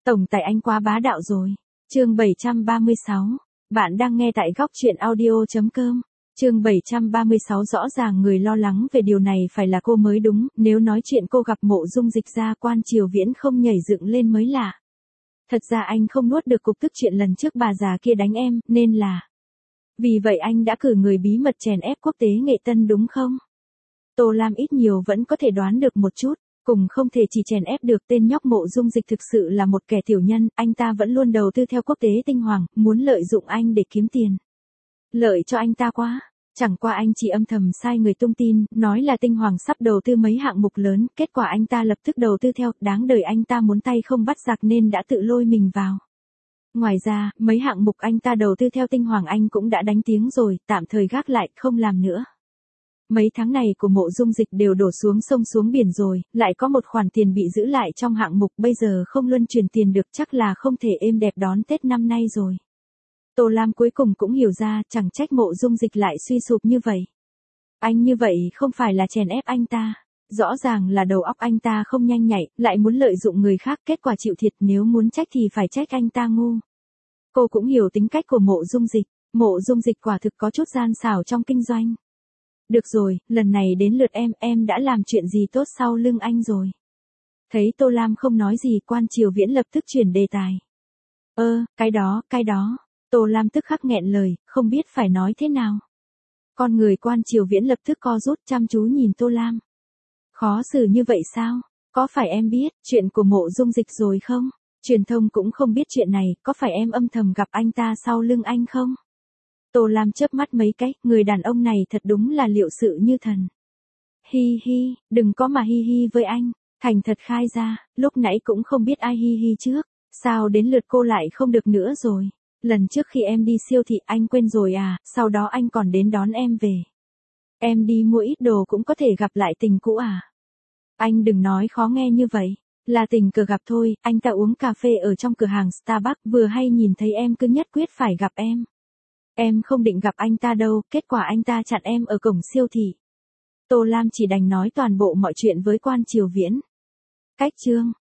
Tổng tài anh quá bá đạo rồi. Chương 736. Bạn đang nghe tại góc truyện audio.com. Chương 736 rõ ràng người lo lắng về điều này phải là cô mới đúng, nếu nói chuyện cô gặp Mộ Dung Dịch ra Quan Triều Viễn không nhảy dựng lên mới lạ. Thật ra anh không nuốt được cục tức chuyện lần trước bà già kia đánh em, nên là... Vì vậy anh đã cử người bí mật chèn ép quốc tế nghệ tân đúng không? Tô Lam ít nhiều vẫn có thể đoán được một chút. Cùng không thể chỉ chèn ép được tên nhóc Mộ Dung Dịch thực sự là một kẻ tiểu nhân, anh ta vẫn luôn đầu tư theo quốc tế tinh hoàng, muốn lợi dụng anh để kiếm tiền. Lợi cho anh ta quá, chẳng qua anh chỉ âm thầm sai người tung tin, nói là tinh hoàng sắp đầu tư mấy hạng mục lớn, kết quả anh ta lập tức đầu tư theo, đáng đời anh ta muốn tay không bắt giặc nên đã tự lôi mình vào. Ngoài ra, mấy hạng mục anh ta đầu tư theo tinh hoàng anh cũng đã đánh tiếng rồi, tạm thời gác lại, không làm nữa. Mấy tháng này của Mộ Dung Dịch đều đổ xuống sông xuống biển rồi, lại có một khoản tiền bị giữ lại trong hạng mục bây giờ không luân chuyển tiền được chắc là không thể êm đẹp đón Tết năm nay rồi. Tô Lam cuối cùng cũng hiểu ra chẳng trách Mộ Dung Dịch lại suy sụp như vậy. Anh như vậy không phải là chèn ép anh ta. Rõ ràng là đầu óc anh ta không nhanh nhạy, lại muốn lợi dụng người khác kết quả chịu thiệt nếu muốn trách thì phải trách anh ta ngu. Cô cũng hiểu tính cách của Mộ Dung Dịch. Mộ Dung Dịch quả thực có chút gian xảo trong kinh doanh. Được rồi, lần này đến lượt em đã làm chuyện gì tốt sau lưng anh rồi. Thấy Tô Lam không nói gì Quan Triều Viễn lập tức chuyển đề tài. Cái đó. Tô Lam tức khắc nghẹn lời, không biết phải nói thế nào. Con người Quan Triều Viễn lập tức co rút chăm chú nhìn Tô Lam. Khó xử như vậy sao? Có phải em biết chuyện của Mộ Dung Dịch rồi không? Truyền thông cũng không biết chuyện này, có phải em âm thầm gặp anh ta sau lưng anh không? Tô Lam chớp mắt mấy cái, người đàn ông này thật đúng là liệu sự như thần. Hi hi, đừng có mà hi hi với anh, thành thật khai ra, lúc nãy cũng không biết ai hi hi trước, sao đến lượt cô lại không được nữa rồi. Lần trước khi em đi siêu thị anh quên rồi à, sau đó anh còn đến đón em về. Em đi mua ít đồ cũng có thể gặp lại tình cũ à. Anh đừng nói khó nghe như vậy, là tình cờ gặp thôi, anh ta uống cà phê ở trong cửa hàng Starbucks vừa hay nhìn thấy em cứ nhất quyết phải gặp em. Em không định gặp anh ta đâu, kết quả anh ta chặn em ở cổng siêu thị. Tô Lam chỉ đành nói toàn bộ mọi chuyện với Quan Triều Viễn. Cách chương